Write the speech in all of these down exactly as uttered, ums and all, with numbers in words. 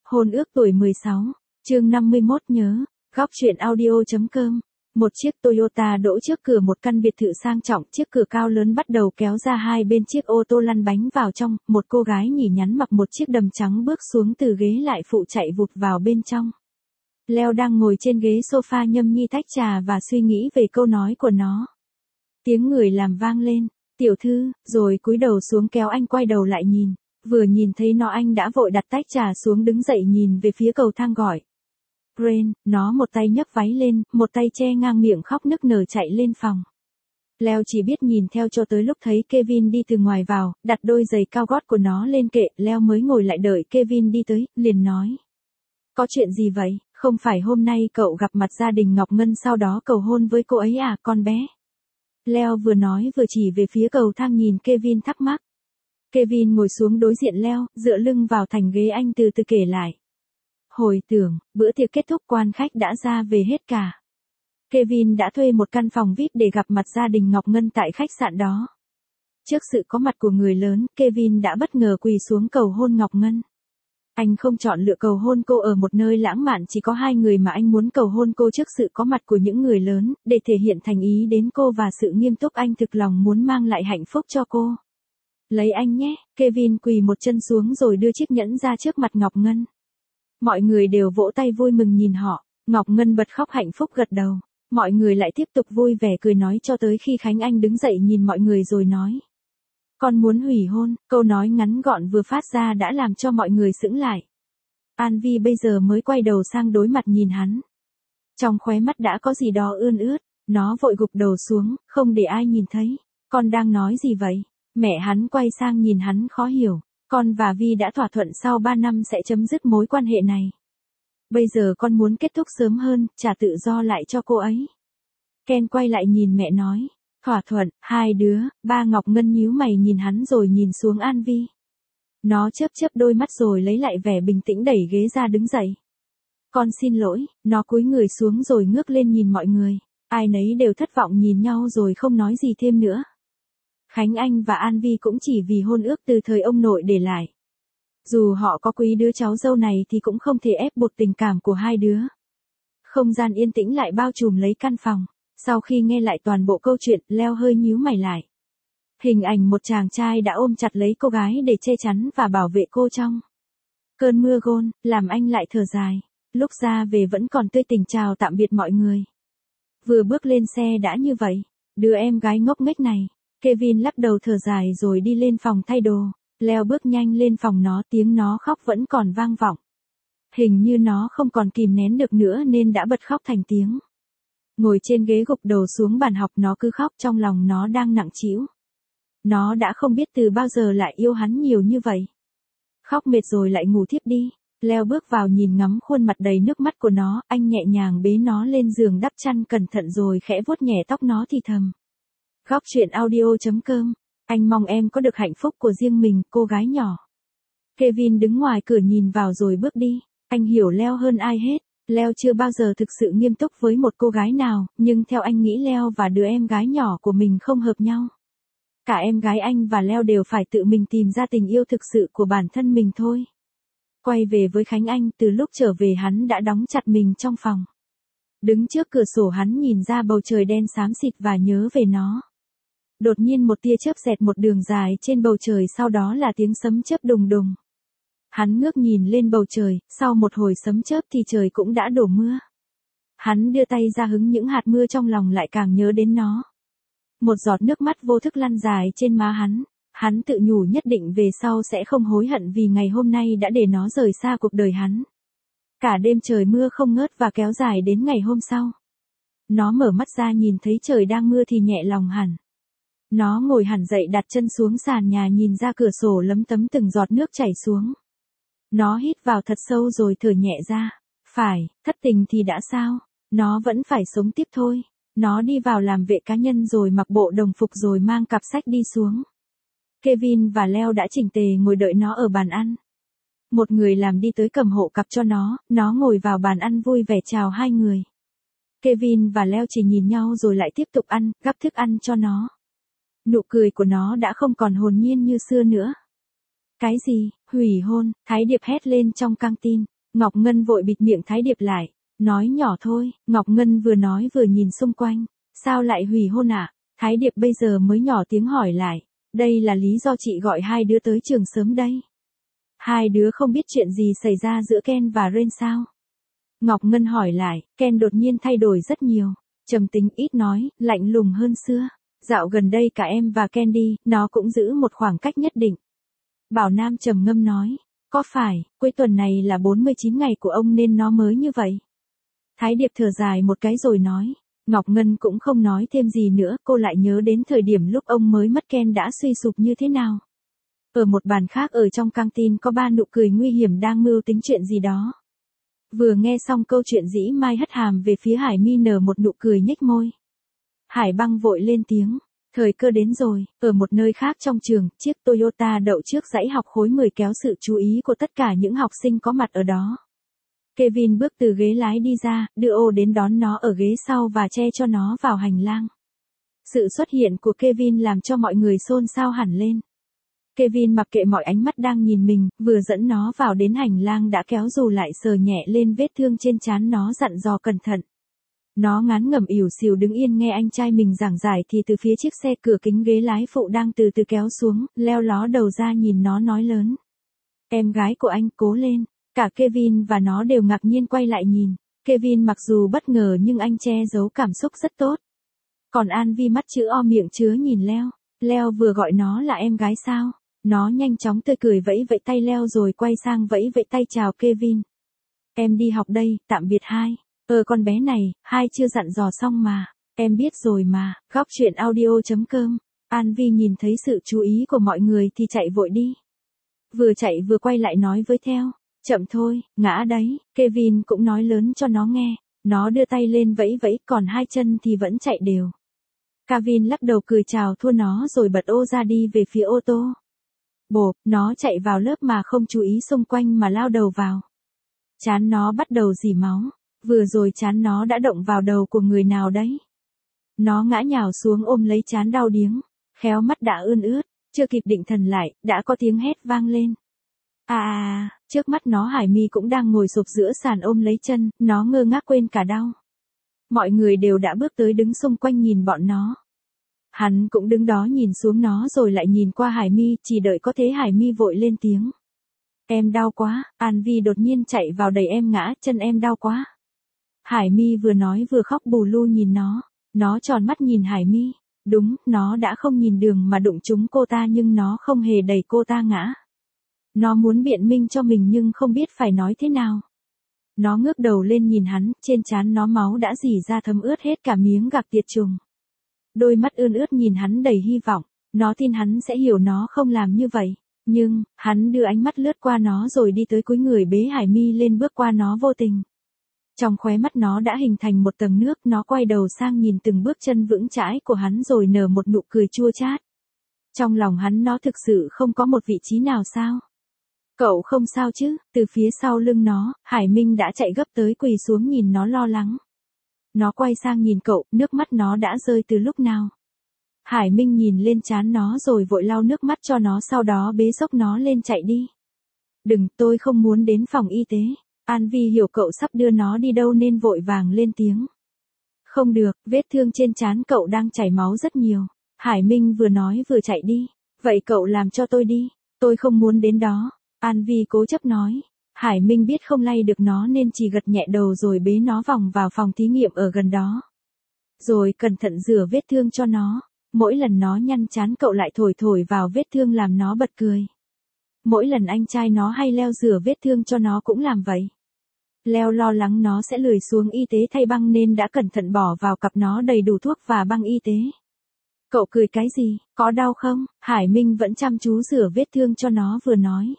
Hôn ước tuổi mười sáu, chương năm mươi mốt nhớ, góc truyện audio.com. Một chiếc Toyota đỗ trước cửa một căn biệt thự sang trọng, chiếc cửa cao lớn bắt đầu kéo ra hai bên chiếc ô tô lăn bánh vào trong, một cô gái nhỉ nhắn mặc một chiếc đầm trắng bước xuống từ ghế lại phụ chạy vụt vào bên trong. Leo đang ngồi trên ghế sofa nhâm nhi tách trà và suy nghĩ về câu nói của nó. Tiếng người làm vang lên, tiểu thư, rồi cúi đầu xuống kéo anh quay đầu lại nhìn, vừa nhìn thấy nó anh đã vội đặt tách trà xuống đứng dậy nhìn về phía cầu thang gọi. Rain, nó một tay nhấc váy lên, một tay che ngang miệng khóc nức nở chạy lên phòng. Leo chỉ biết nhìn theo cho tới lúc thấy Kevin đi từ ngoài vào, đặt đôi giày cao gót của nó lên kệ, Leo mới ngồi lại đợi Kevin đi tới, liền nói. Có chuyện gì vậy, không phải hôm nay cậu gặp mặt gia đình Ngọc Ngân sau đó cầu hôn với cô ấy à, con bé? Leo vừa nói vừa chỉ về phía cầu thang nhìn Kevin thắc mắc. Kevin ngồi xuống đối diện Leo, dựa lưng vào thành ghế anh từ từ kể lại. Hồi tưởng, bữa tiệc kết thúc quan khách đã ra về hết cả. Kevin đã thuê một căn phòng vi ai pi để gặp mặt gia đình Ngọc Ngân tại khách sạn đó. Trước sự có mặt của người lớn, Kevin đã bất ngờ quỳ xuống cầu hôn Ngọc Ngân. Anh không chọn lựa cầu hôn cô ở một nơi lãng mạn, chỉ có hai người mà anh muốn cầu hôn cô trước sự có mặt của những người lớn, để thể hiện thành ý đến cô và sự nghiêm túc anh thực lòng muốn mang lại hạnh phúc cho cô. Lấy anh nhé, Kevin quỳ một chân xuống rồi đưa chiếc nhẫn ra trước mặt Ngọc Ngân. Mọi người đều vỗ tay vui mừng nhìn họ, Ngọc Ngân bật khóc hạnh phúc gật đầu. Mọi người lại tiếp tục vui vẻ cười nói cho tới khi Khánh Anh đứng dậy nhìn mọi người rồi nói. Con muốn hủy hôn, câu nói ngắn gọn vừa phát ra đã làm cho mọi người sững lại. An Vi bây giờ mới quay đầu sang đối mặt nhìn hắn. Trong khóe mắt đã có gì đó ươn ướt, nó vội gục đầu xuống, không để ai nhìn thấy. Con đang nói gì vậy? Mẹ hắn quay sang nhìn hắn khó hiểu. Con và Vi đã thỏa thuận sau ba năm sẽ chấm dứt mối quan hệ này. Bây giờ con muốn kết thúc sớm hơn, trả tự do lại cho cô ấy. Ken quay lại nhìn mẹ nói. Thỏa thuận, hai đứa, ba Ngọc Ngân nhíu mày nhìn hắn rồi nhìn xuống An Vi. Nó chớp chớp đôi mắt rồi lấy lại vẻ bình tĩnh đẩy ghế ra đứng dậy. Con xin lỗi, nó cúi người xuống rồi ngước lên nhìn mọi người. Ai nấy đều thất vọng nhìn nhau rồi không nói gì thêm nữa. Khánh Anh và An Vi cũng chỉ vì hôn ước từ thời ông nội để lại. Dù họ có quý đứa cháu dâu này thì cũng không thể ép buộc tình cảm của hai đứa. Không gian yên tĩnh lại bao trùm lấy căn phòng. Sau khi nghe lại toàn bộ câu chuyện, Leo hơi nhíu mày lại. Hình ảnh một chàng trai đã ôm chặt lấy cô gái để che chắn và bảo vệ cô trong cơn mưa gôn, làm anh lại thở dài. Lúc ra về vẫn còn tươi tỉnh chào tạm biệt mọi người. Vừa bước lên xe đã như vậy, đứa em gái ngốc nghếch này. Kevin lắc đầu thở dài rồi đi lên phòng thay đồ. Leo bước nhanh lên phòng nó, tiếng nó khóc vẫn còn vang vọng. Hình như nó không còn kìm nén được nữa nên đã bật khóc thành tiếng. Ngồi trên ghế gục đầu xuống bàn học nó cứ khóc, trong lòng nó đang nặng trĩu. Nó đã không biết từ bao giờ lại yêu hắn nhiều như vậy. Khóc mệt rồi lại ngủ thiếp đi. Leo bước vào nhìn ngắm khuôn mặt đầy nước mắt của nó, anh nhẹ nhàng bế nó lên giường đắp chăn cẩn thận rồi khẽ vuốt nhẹ tóc nó thì thầm. Góc truyện audio.com, anh mong em có được hạnh phúc của riêng mình, cô gái nhỏ. Kevin đứng ngoài cửa nhìn vào rồi bước đi. Anh hiểu Leo hơn ai hết. Leo chưa bao giờ thực sự nghiêm túc với một cô gái nào, nhưng theo anh nghĩ Leo và đứa em gái nhỏ của mình không hợp nhau. Cả em gái anh và Leo đều phải tự mình tìm ra tình yêu thực sự của bản thân mình thôi. Quay về với Khánh Anh, từ lúc trở về hắn đã đóng chặt mình trong phòng. Đứng trước cửa sổ hắn nhìn ra bầu trời đen xám xịt và nhớ về nó. Đột nhiên một tia chớp xẹt một đường dài trên bầu trời, sau đó là tiếng sấm chớp đùng đùng. Hắn ngước nhìn lên bầu trời, sau một hồi sấm chớp thì trời cũng đã đổ mưa. Hắn đưa tay ra hứng những hạt mưa, trong lòng lại càng nhớ đến nó. Một giọt nước mắt vô thức lăn dài trên má hắn. Hắn tự nhủ nhất định về sau sẽ không hối hận vì ngày hôm nay đã để nó rời xa cuộc đời hắn. Cả đêm trời mưa không ngớt và kéo dài đến ngày hôm sau. Nó mở mắt ra nhìn thấy trời đang mưa thì nhẹ lòng hẳn. Nó ngồi hẳn dậy đặt chân xuống sàn nhà nhìn ra cửa sổ lấm tấm từng giọt nước chảy xuống. Nó hít vào thật sâu rồi thở nhẹ ra. Phải, thất tình thì đã sao? Nó vẫn phải sống tiếp thôi. Nó đi vào làm vệ cá nhân rồi mặc bộ đồng phục rồi mang cặp sách đi xuống. Kevin và Leo đã chỉnh tề ngồi đợi nó ở bàn ăn. Một người làm đi tới cầm hộ cặp cho nó, nó ngồi vào bàn ăn vui vẻ chào hai người. Kevin và Leo chỉ nhìn nhau rồi lại tiếp tục ăn, gắp thức ăn cho nó. Nụ cười của nó đã không còn hồn nhiên như xưa nữa. Cái gì, hủy hôn, Thái Điệp hét lên trong căng tin. Ngọc Ngân vội bịt miệng Thái Điệp lại, nói nhỏ thôi. Ngọc Ngân vừa nói vừa nhìn xung quanh, sao lại hủy hôn ạ? À? Thái Điệp bây giờ mới nhỏ tiếng hỏi lại, đây là lý do chị gọi hai đứa tới trường sớm đây. Hai đứa không biết chuyện gì xảy ra giữa Ken và Ren sao? Ngọc Ngân hỏi lại, Ken đột nhiên thay đổi rất nhiều, trầm tính ít nói, lạnh lùng hơn xưa. Dạo gần đây cả em và Candy, nó cũng giữ một khoảng cách nhất định. Bảo Nam trầm ngâm nói, có phải, cuối tuần này là bốn mươi chín ngày của ông nên nó mới như vậy? Thái Điệp thở dài một cái rồi nói, Ngọc Ngân cũng không nói thêm gì nữa, cô lại nhớ đến thời điểm lúc ông mới mất Ken đã suy sụp như thế nào. Ở một bàn khác ở trong căng tin có ba nụ cười nguy hiểm đang mưu tính chuyện gì đó. Vừa nghe xong câu chuyện dĩ Mai hất hàm về phía Hải Mi nở một nụ cười nhếch môi. Hải Băng vội lên tiếng, thời cơ đến rồi. Ở một nơi khác trong trường, chiếc Toyota đậu trước dãy học khối mười kéo sự chú ý của tất cả những học sinh có mặt ở đó. Kevin bước từ ghế lái đi ra, đưa ô đến đón nó ở ghế sau và che cho nó vào hành lang. Sự xuất hiện của Kevin làm cho mọi người xôn xao hẳn lên. Kevin mặc kệ mọi ánh mắt đang nhìn mình, vừa dẫn nó vào đến hành lang đã kéo dù lại sờ nhẹ lên vết thương trên trán nó dặn dò cẩn thận. Nó ngán ngẩm ỉu xìu đứng yên nghe anh trai mình giảng giải thì từ phía chiếc xe cửa kính ghế lái phụ đang từ từ kéo xuống, leo ló đầu ra nhìn nó nói lớn. Em gái của anh cố lên. Cả Kevin và nó đều ngạc nhiên quay lại nhìn. Kevin mặc dù bất ngờ nhưng anh che giấu cảm xúc rất tốt. Còn An Vi mắt chữ O miệng chứa nhìn Leo. Leo vừa gọi nó là em gái sao? Nó nhanh chóng tươi cười vẫy vẫy tay Leo rồi quay sang vẫy vẫy tay chào Kevin. Em đi học đây, tạm biệt hai. Ờ con bé này, hai chưa dặn dò xong mà. Em biết rồi mà. Góc truyện audio chấm com. An Vi nhìn thấy sự chú ý của mọi người thì chạy vội đi. Vừa chạy vừa quay lại nói với Theo. Chậm thôi, ngã đấy. Kevin cũng nói lớn cho nó nghe. Nó đưa tay lên vẫy vẫy, còn hai chân thì vẫn chạy đều. Kevin lắc đầu cười chào thua nó rồi bật ô ra đi về phía ô tô. Bộp, nó chạy vào lớp mà không chú ý xung quanh mà lao đầu vào. Trán nó bắt đầu rỉ máu. Vừa rồi trán nó đã động vào đầu của người nào đấy. Nó ngã nhào xuống ôm lấy trán đau điếng. Khéo mắt đã ươn ướt. Chưa kịp định thần lại, đã có tiếng hét vang lên. À à, trước mắt nó Hải Mi cũng đang ngồi sụp giữa sàn ôm lấy chân, nó ngơ ngác quên cả đau. Mọi người đều đã bước tới đứng xung quanh nhìn bọn nó. Hắn cũng đứng đó nhìn xuống nó rồi lại nhìn qua Hải Mi, chỉ đợi có thế Hải Mi vội lên tiếng. Em đau quá, An Vi đột nhiên chạy vào đẩy em ngã, chân em đau quá. Hải Mi vừa nói vừa khóc bù lu nhìn nó, nó tròn mắt nhìn Hải Mi, đúng, nó đã không nhìn đường mà đụng trúng cô ta nhưng nó không hề đẩy cô ta ngã. Nó muốn biện minh cho mình nhưng không biết phải nói thế nào. Nó ngước đầu lên nhìn hắn, trên trán nó máu đã rỉ ra thấm ướt hết cả miếng gạc tiệt trùng. Đôi mắt ươn ướt nhìn hắn đầy hy vọng, nó tin hắn sẽ hiểu nó không làm như vậy. Nhưng, hắn đưa ánh mắt lướt qua nó rồi đi tới cúi người bế Hải Mi lên bước qua nó vô tình. Trong khóe mắt nó đã hình thành một tầng nước, nó quay đầu sang nhìn từng bước chân vững chãi của hắn rồi nở một nụ cười chua chát. Trong lòng hắn nó thực sự không có một vị trí nào sao? Cậu không sao chứ? Từ phía sau lưng nó, Hải Minh đã chạy gấp tới quỳ xuống nhìn nó lo lắng. Nó quay sang nhìn cậu, nước mắt nó đã rơi từ lúc nào? Hải Minh nhìn lên trán nó rồi vội lau nước mắt cho nó sau đó bế xốc nó lên chạy đi. Đừng, tôi không muốn đến phòng y tế. An Vi hiểu cậu sắp đưa nó đi đâu nên vội vàng lên tiếng. Không được, vết thương trên trán cậu đang chảy máu rất nhiều. Hải Minh vừa nói vừa chạy đi. Vậy cậu làm cho tôi đi. Tôi không muốn đến đó. An Vi cố chấp nói. Hải Minh biết không lay được nó nên chỉ gật nhẹ đầu rồi bế nó vòng vào phòng thí nghiệm ở gần đó. Rồi cẩn thận rửa vết thương cho nó. Mỗi lần nó nhăn trán cậu lại thổi thổi vào vết thương làm nó bật cười. Mỗi lần anh trai nó hay Leo rửa vết thương cho nó cũng làm vậy. Leo lo lắng nó sẽ lười xuống y tế thay băng nên đã cẩn thận bỏ vào cặp nó đầy đủ thuốc và băng y tế. Cậu cười cái gì, có đau không? Hải Minh vẫn chăm chú rửa vết thương cho nó vừa nói.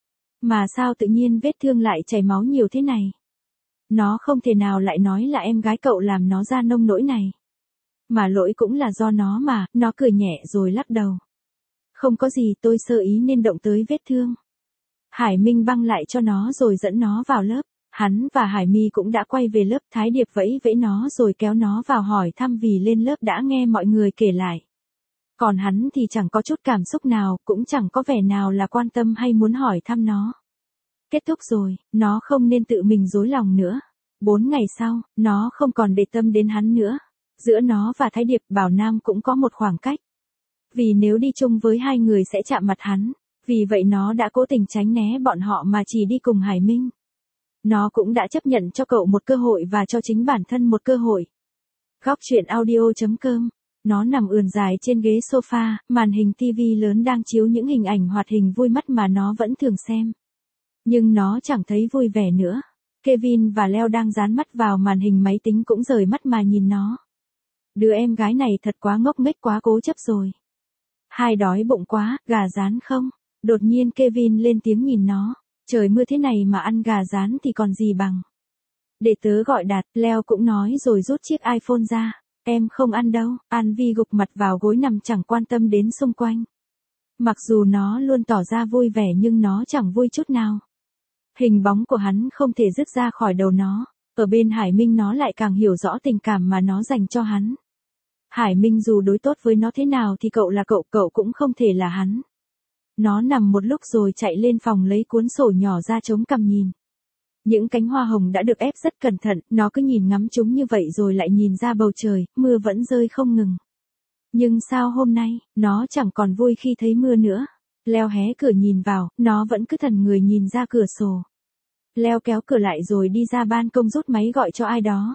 Mà sao tự nhiên vết thương lại chảy máu nhiều thế này? Nó không thể nào lại nói là em gái cậu làm nó ra nông nỗi này. Mà lỗi cũng là do nó mà, nó cười nhẹ rồi lắc đầu. Không có gì, tôi sơ ý nên động tới vết thương. Hải Minh băng lại cho nó rồi dẫn nó vào lớp. Hắn và Hải Mi cũng đã quay về lớp. Thái Điệp vẫy vẫy nó rồi kéo nó vào hỏi thăm vì lên lớp đã nghe mọi người kể lại. Còn hắn thì chẳng có chút cảm xúc nào, cũng chẳng có vẻ nào là quan tâm hay muốn hỏi thăm nó. Kết thúc rồi, nó không nên tự mình dối lòng nữa. Bốn ngày sau, nó không còn để tâm đến hắn nữa. Giữa nó và Thái Điệp Bảo Nam cũng có một khoảng cách. Vì nếu đi chung với hai người sẽ chạm mặt hắn. Vì vậy nó đã cố tình tránh né bọn họ mà chỉ đi cùng Hải Minh. Nó cũng đã chấp nhận cho cậu một cơ hội và cho chính bản thân một cơ hội. Góc truyện audio chấm com. Nó nằm ườn dài trên ghế sofa, màn hình tivi lớn đang chiếu những hình ảnh hoạt hình vui mắt mà nó vẫn thường xem. Nhưng nó chẳng thấy vui vẻ nữa. Kevin và Leo đang dán mắt vào màn hình máy tính cũng rời mắt mà nhìn nó. Đứa em gái này thật quá ngốc nghếch, quá cố chấp rồi. Hai đói bụng quá, gà rán không? Đột nhiên Kevin lên tiếng nhìn nó. Trời mưa thế này mà ăn gà rán thì còn gì bằng. Để tớ gọi Đạt, Leo cũng nói rồi rút chiếc iPhone ra. Em không ăn đâu. An Vi gục mặt vào gối nằm chẳng quan tâm đến xung quanh. Mặc dù nó luôn tỏ ra vui vẻ nhưng nó chẳng vui chút nào. Hình bóng của hắn không thể dứt ra khỏi đầu nó. Ở bên Hải Minh nó lại càng hiểu rõ tình cảm mà nó dành cho hắn. Hải Minh dù đối tốt với nó thế nào thì cậu là cậu, cậu cũng không thể là hắn. Nó nằm một lúc rồi chạy lên phòng lấy cuốn sổ nhỏ ra chống cằm nhìn. Những cánh hoa hồng đã được ép rất cẩn thận, nó cứ nhìn ngắm chúng như vậy rồi lại nhìn ra bầu trời, mưa vẫn rơi không ngừng. Nhưng sao hôm nay, nó chẳng còn vui khi thấy mưa nữa. Leo hé cửa nhìn vào, nó vẫn cứ thần người nhìn ra cửa sổ. Leo kéo cửa lại rồi đi ra ban công rút máy gọi cho ai đó.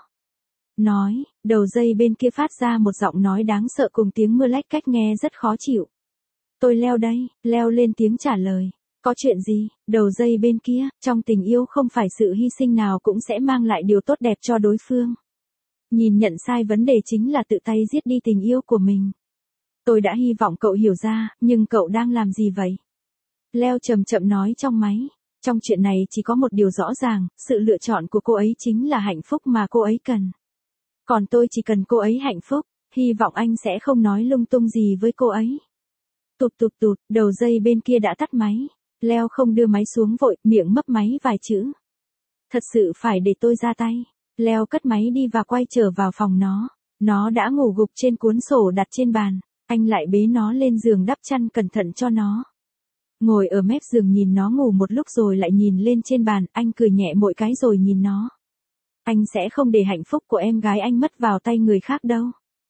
Nói, đầu dây bên kia phát ra một giọng nói đáng sợ cùng tiếng mưa lách cách nghe rất khó chịu. Tôi Leo đây, Leo lên tiếng trả lời. Có chuyện gì, đầu dây bên kia, trong tình yêu không phải sự hy sinh nào cũng sẽ mang lại điều tốt đẹp cho đối phương. Nhìn nhận sai vấn đề chính là tự tay giết đi tình yêu của mình. Tôi đã hy vọng cậu hiểu ra, nhưng cậu đang làm gì vậy? Leo chậm chậm nói trong máy. Trong chuyện này chỉ có một điều rõ ràng, sự lựa chọn của cô ấy chính là hạnh phúc mà cô ấy cần. Còn tôi chỉ cần cô ấy hạnh phúc, hy vọng anh sẽ không nói lung tung gì với cô ấy. Tụt tụt tụt, đầu dây bên kia đã tắt máy. Leo không đưa máy xuống vội, miệng mấp máy vài chữ. Thật sự phải để tôi ra tay. Leo cất máy đi và quay trở vào phòng nó. Nó đã ngủ gục trên cuốn sổ đặt trên bàn. Anh lại bế nó lên giường đắp chăn cẩn thận cho nó. Ngồi ở mép giường nhìn nó ngủ một lúc rồi lại nhìn lên trên bàn, anh cười nhẹ mỗi cái rồi nhìn nó. Anh sẽ không để hạnh phúc của em gái anh mất vào tay người khác đâu.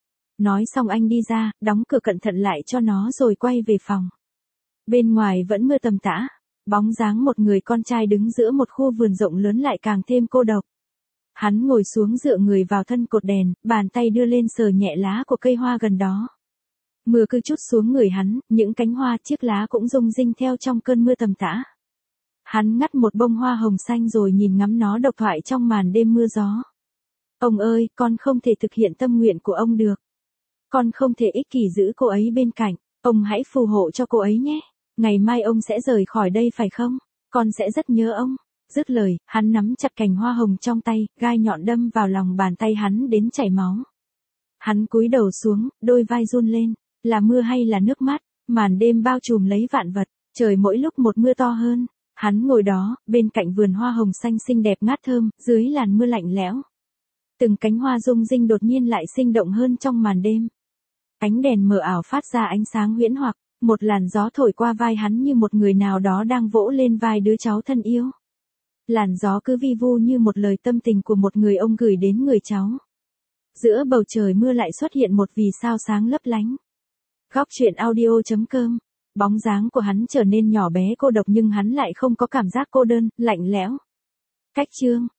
Nói xong anh đi ra, đóng cửa cẩn thận lại cho nó rồi quay về phòng. Bên ngoài vẫn mưa tầm tã, bóng dáng một người con trai đứng giữa một khu vườn rộng lớn lại càng thêm cô độc. Hắn ngồi xuống dựa người vào thân cột đèn, bàn tay đưa lên sờ nhẹ lá của cây hoa gần đó. Mưa cứ trút xuống người hắn, những cánh hoa chiếc lá cũng rung rinh theo trong cơn mưa tầm tã. Hắn ngắt một bông hoa hồng xanh rồi nhìn ngắm nó độc thoại trong màn đêm mưa gió. Ông ơi, con không thể thực hiện tâm nguyện của ông được. Con không thể ích kỷ giữ cô ấy bên cạnh, ông hãy phù hộ cho cô ấy nhé. Ngày mai ông sẽ rời khỏi đây phải không? Con sẽ rất nhớ ông. Dứt lời, hắn nắm chặt cành hoa hồng trong tay, gai nhọn đâm vào lòng bàn tay hắn đến chảy máu. Hắn cúi đầu xuống, đôi vai run lên. Là mưa hay là nước mắt? Màn đêm bao trùm lấy vạn vật, trời mỗi lúc một mưa to hơn. Hắn ngồi đó, bên cạnh vườn hoa hồng xanh xinh đẹp ngát thơm, dưới làn mưa lạnh lẽo. Từng cánh hoa rung rinh đột nhiên lại sinh động hơn trong màn đêm. Ánh đèn mờ ảo phát ra ánh sáng huyễn hoặc, một làn gió thổi qua vai hắn như một người nào đó đang vỗ lên vai đứa cháu thân yêu. Làn gió cứ vi vu như một lời tâm tình của một người ông gửi đến người cháu. Giữa bầu trời mưa lại xuất hiện một vì sao sáng lấp lánh. Góc truyện audio chấm com. Bóng dáng của hắn trở nên nhỏ bé cô độc nhưng hắn lại không có cảm giác cô đơn, lạnh lẽo. Cách chương